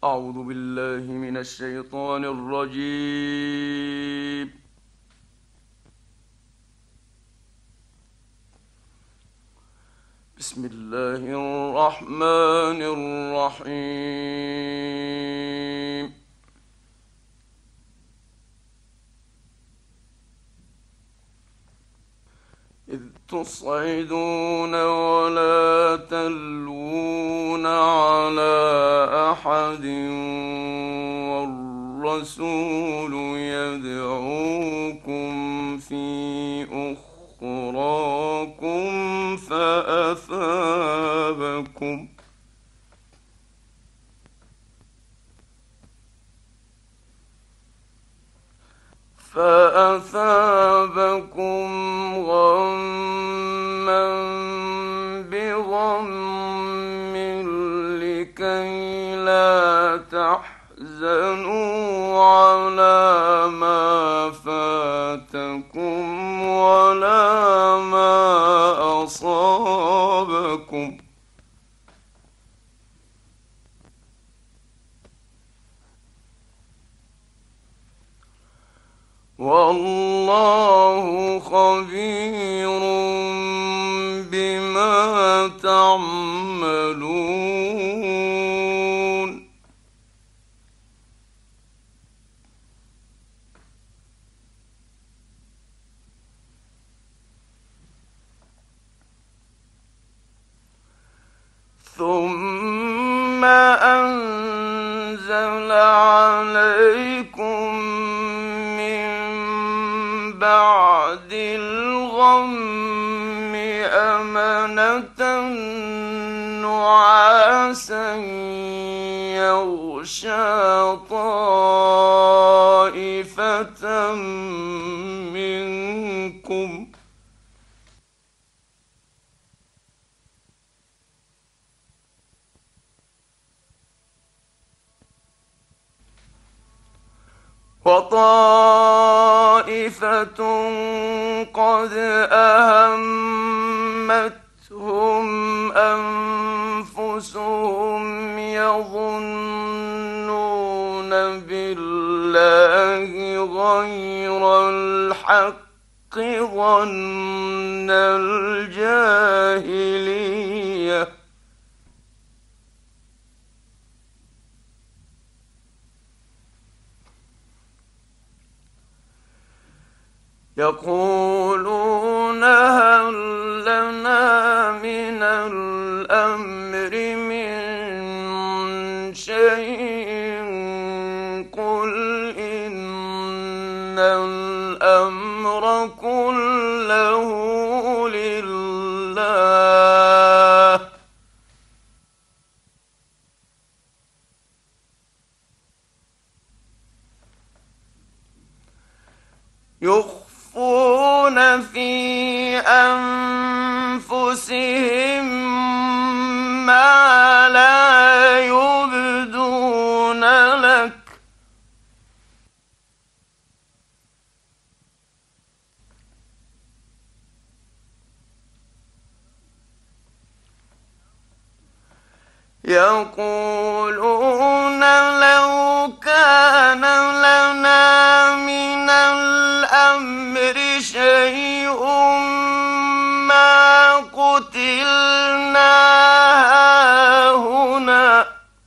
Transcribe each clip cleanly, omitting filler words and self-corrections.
أعوذ بالله من الشيطان الرجيم. بسم الله الرحمن الرحيم. إذ تصعدون ولا تلوون على أحد والرسول يدعوكم في أخراكم فأثابكم غما بغم لكي لا تحزنوا على ما فاتكم ولا ما أصابكم. والله خبير بما تعملون. ثم أنزل عليكم من بعد الغم أمنة نعاسا يغشى طائفة منكم وطائفة قد أهمتهم أنفسهم يظنون بالله غير الحق ظن الجاهلية يقولون هل لنا من الأمر من شيء قل إن الأمر كله لله يخفون في أنفسهم ما لا يبدون لك يقولون لو كان لنا من الأمر شيء ما قتلنا هاهنا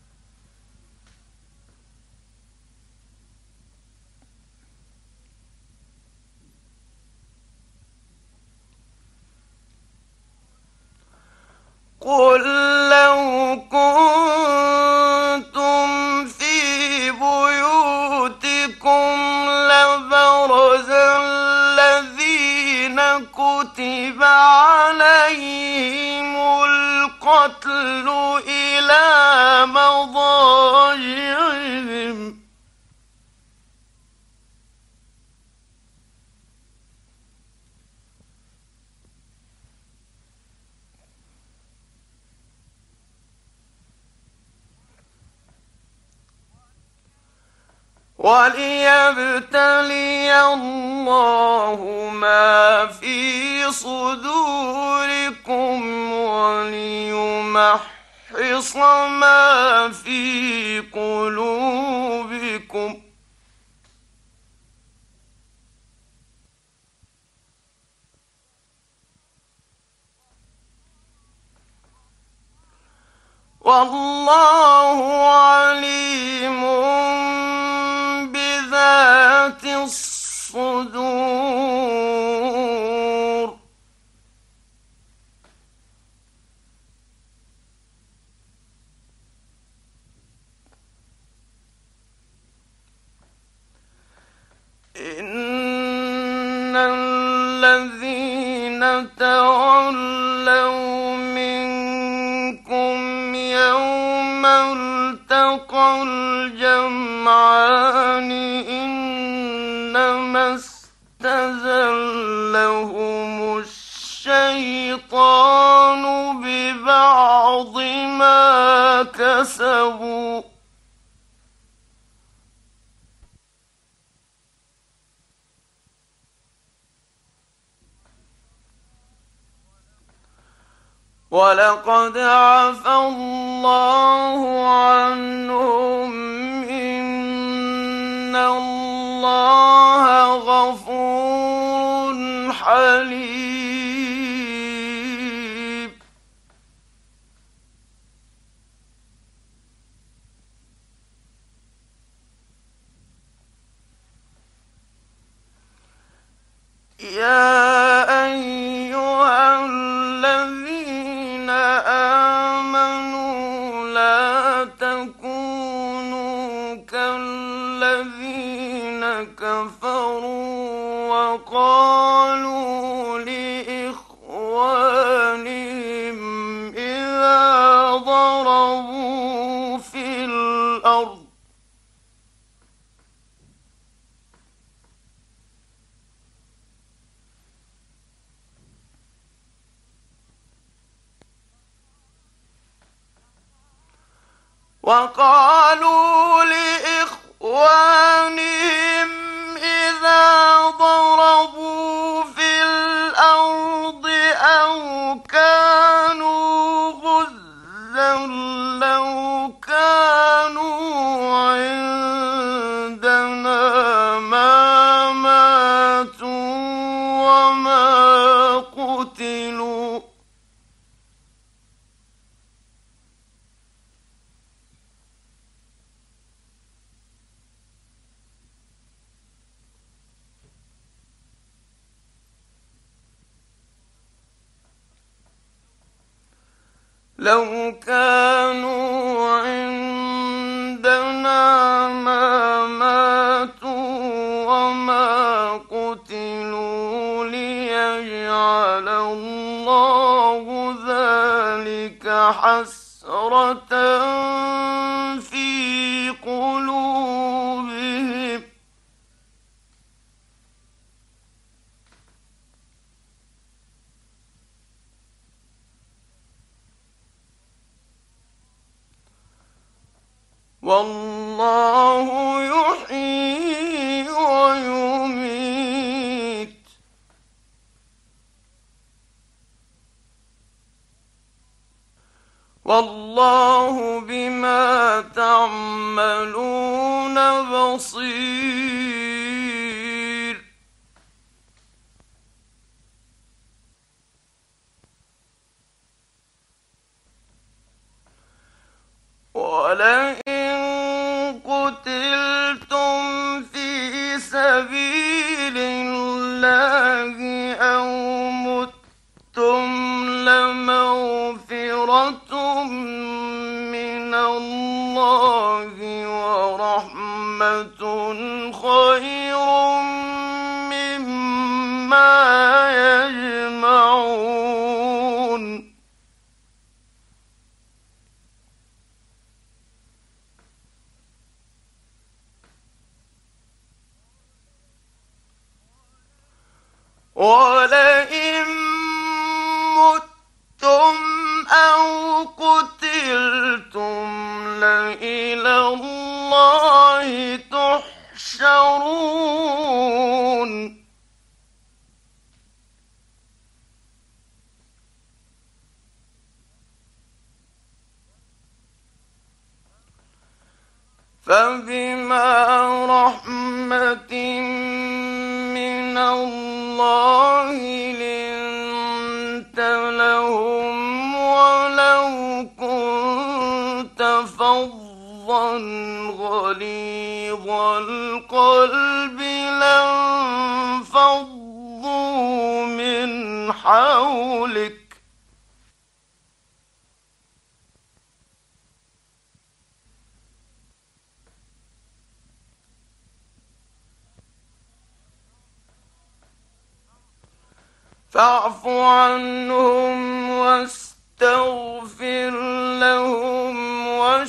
قل لو كنتم في بيوتكم لبرز الذين كتب عليهم القتل إلى مضاجعهم وليبتلي الله ما في صدوركم وليمحص ما في قلوبكم والله عليم بذات الصدور إن الذين تولوا منكم يوم التقى الجمعان إنما استزلهم الشيطان ببعض ما كسبوا ولقد عفى الله عنهم إن الله غفور حليم يا أيها الذين آمنوا لا تكونوا كالذين كفروا وقالوا لإخوانهم إذا ضربوا في الأرض أو كانوا غزا لو كانوا عندنا ما ماتوا وما قتلوا لو كانوا عندنا ما ماتوا وما قتلوا ليجعل الله ذلك حسرة في قلوبهم والله يحيي ويميت والله بما تعملون بصير ولئن قتلتم في سبيل الله أو متم لمغفرة من الله ورحمة خير مما يجمعون ولئن متم أو قتلتم لإلى الله تحشرون فبما رحمة من الله لنت لهم ولو كنت فظا غليظ القلب لانفضوا من حولك فاعف عنهم واستغفر لهم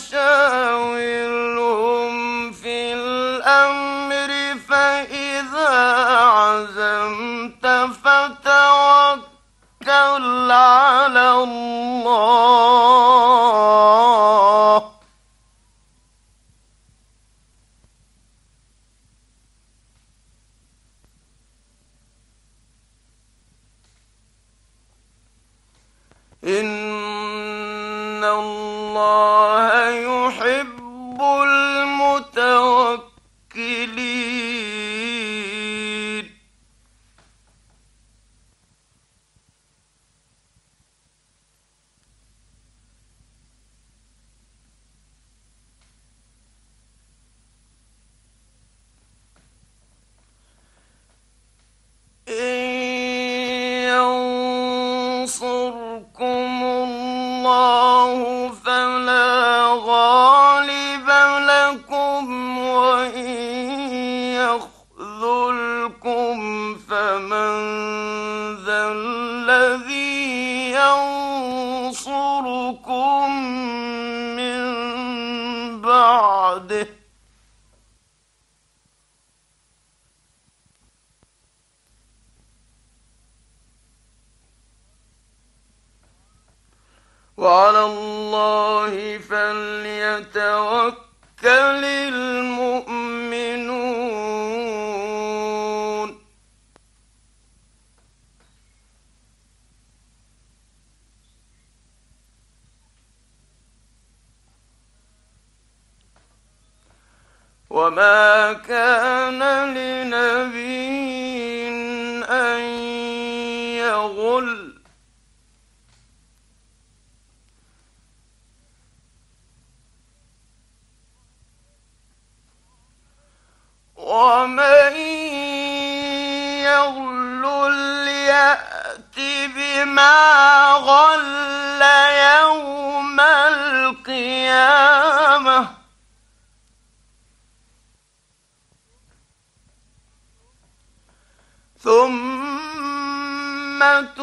وشاورهم في الأمر فإذا عزمت فتوكل على الله إن الله يحب المتوكلين ينصركم الله فلا غالب لكم وإن يخذلكم فمن ذا الذي ينصركم من بعده وعلى الله فليتوكل المؤمنون وما كان لنبي أن يغل ومن يغلل يأت بما غل يوم القيامة ثم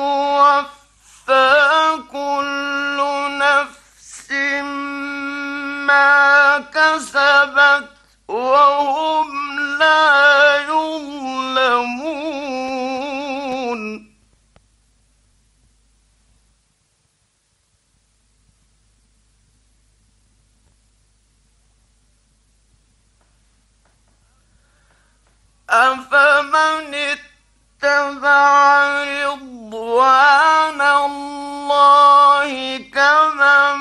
توفى كل نفس ما كسبت وهم لا يظلمون أفمن اتبع رضوان الله كمن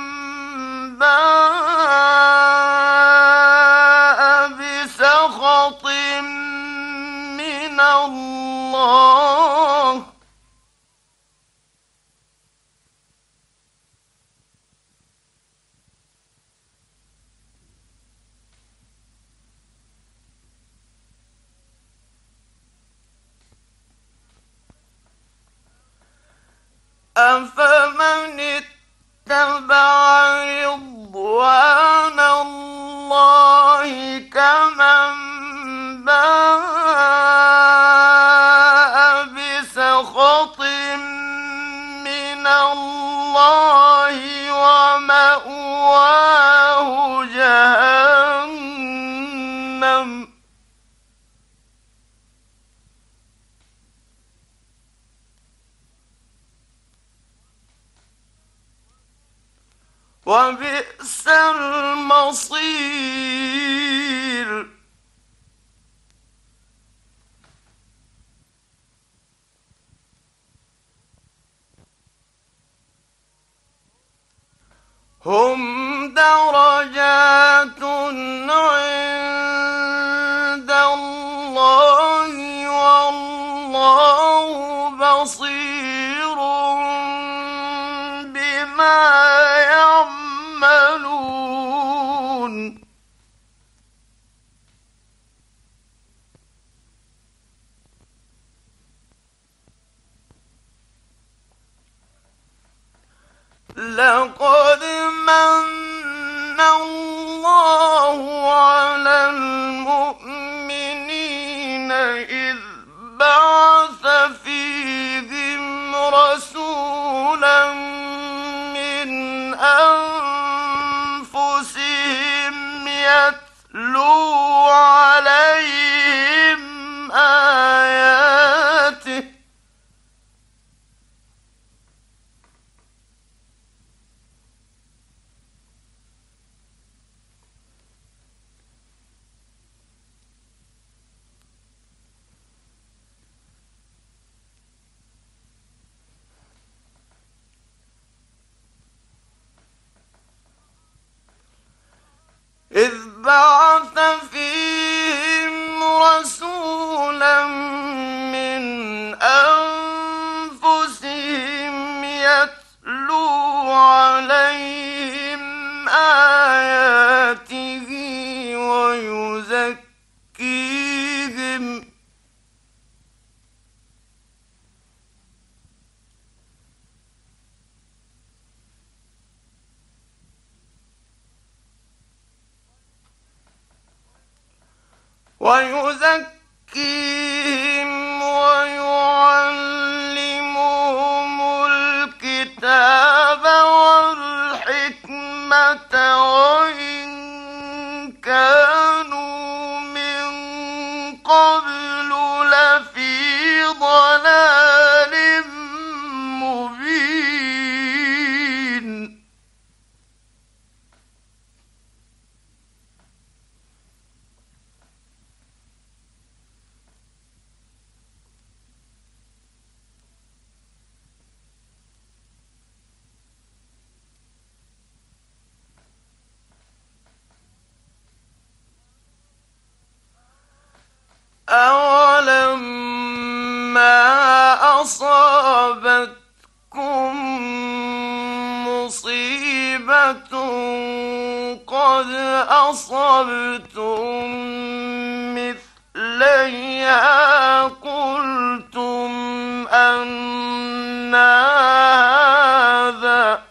باء بسخط من الله أفمن اتبع رضوان الله كمن باء بسخط من الله ومأواه جهنم وبئس المصير هم درجات عند الله والله بصير بما يعملون لقد من الله على المؤمنين إذ بعث فيهم رسولا من أنفسهم يتلو عليهم آياته إذ بعث فيهم رسولا من أنفسهم يتلو عليهم آياته ويزكيهم ويعلمهم الكتاب والحكمة وإن كانوا من قبل لفي ضلال مبين أولما أصابتكم مصيبة قد أصبتم مثليها قلتم أنّ هذا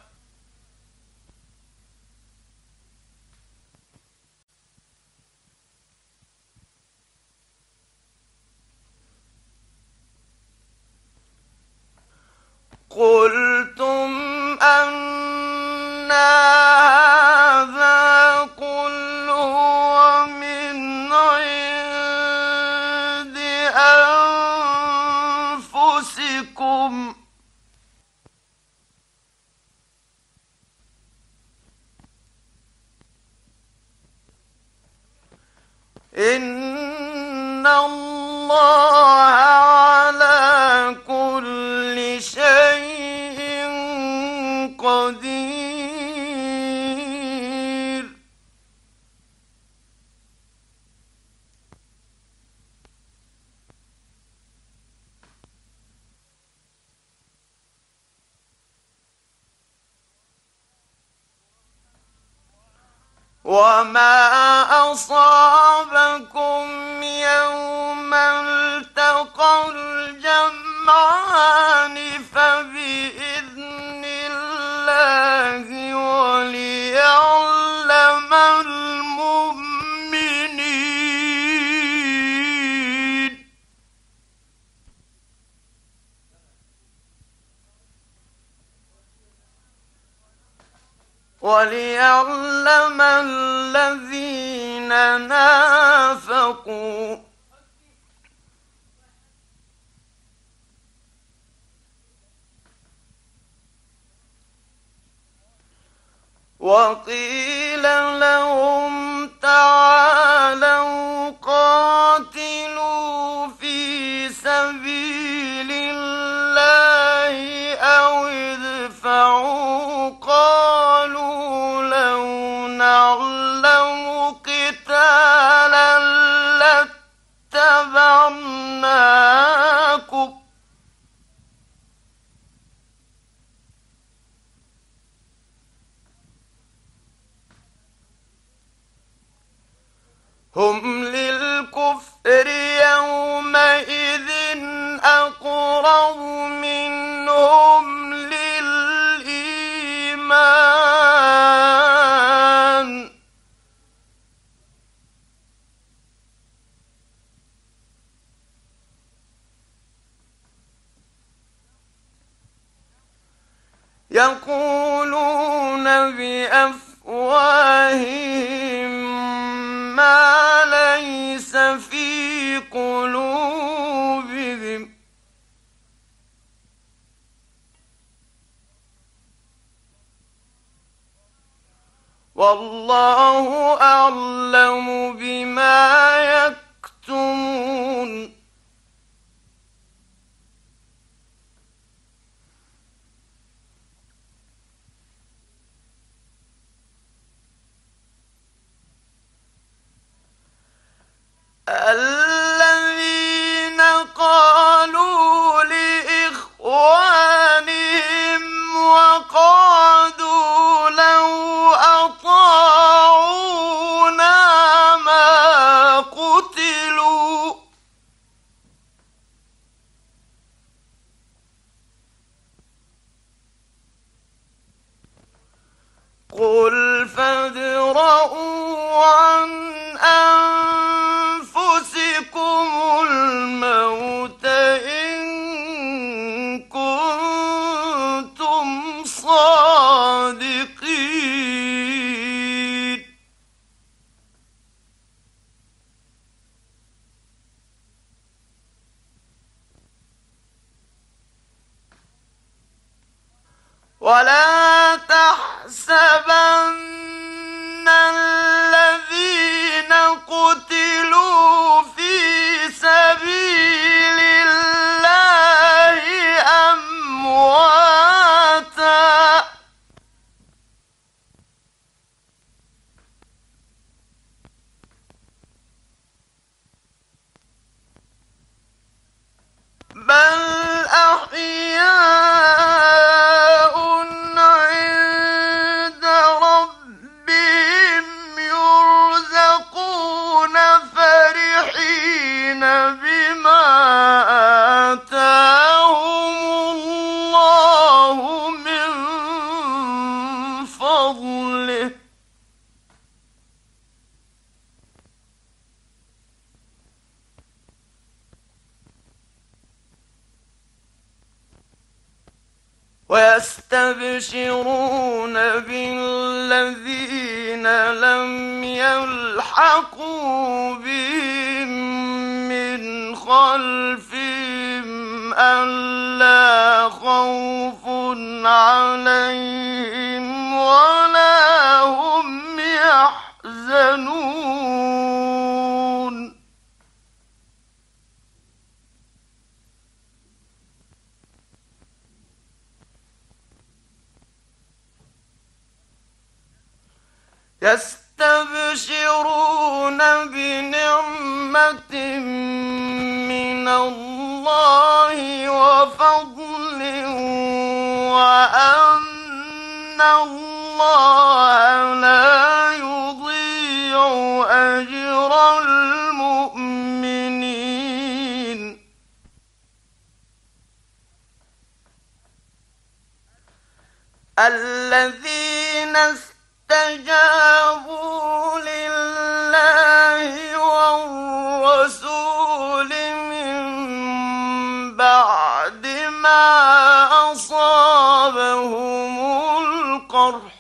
قلتم أنّ هذا قل هو من عند أنفسكم إن الله على كل شيء قدير وما أصابكم يوم التقى الجمعان فبإذن الله وليعلم المؤمنين وليعلم الذين نافقوا وقيل لهم تعالوا قاتلوا في سبيل الله أو ادفعوا قالوا لو نعلم قتالا لاتبعناكم هم للكفر يومئذ أقرب منهم للإيمان يقولون بأفواههم ما ليس في قلوبهم والله أعلم بما يكتمون الذين قالوا لإخوانهم وقعدوا لو أطاعونا ما قتلوا قل فادرءوا عن أنفسكم الموت إن كنتم صادقين ولا تحسبن الذين قتلوا في سبيل الله أمواتا بل أحياء عند ربهم يرزقون فرحين بما آتاهم الله من فضله ويستبشرون بالذين لم يلحقوا بهم من خلفهم ألا خوف عليهم ولا هم يحزنون يستبشرون بنعمة من الله وفضل وأن الله لا يضيع أجر المؤمنين الذين استجابوا لله والرسول من بعد ما أصابهم القرح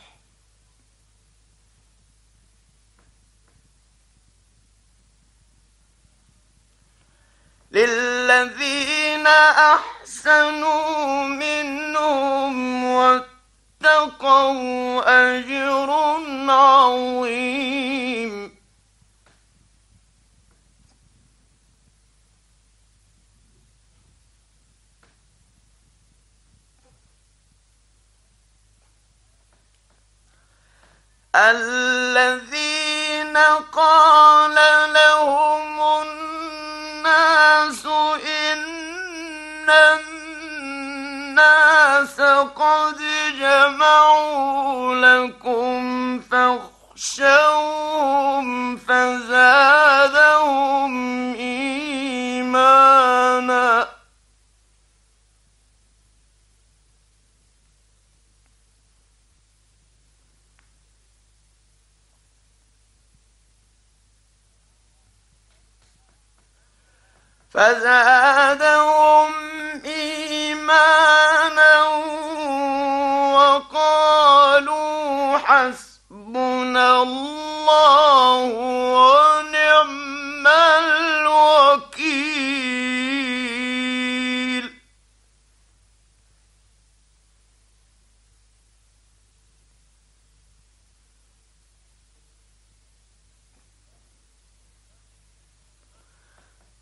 للذين أحسنوا منهم واتقوا أجر عظيم الذين قال لهم الناس إن الناس قد جمعوا لكم فاخشوهم فزادهم إيمانا فزادهم إيمانا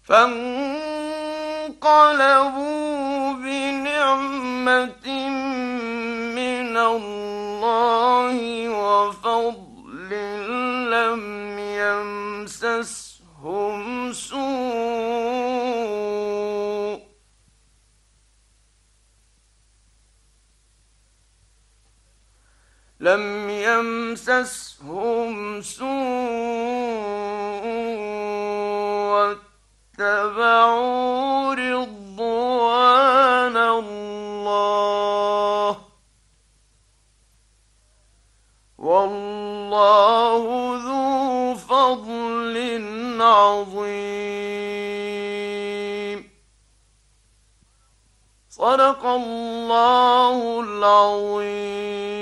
فانقلبوا بنعمة من الله وفضل لم يمسسهم سوء واتبعوا رضوان الله والله ذو فضل عظيم. صدق الله العظيم.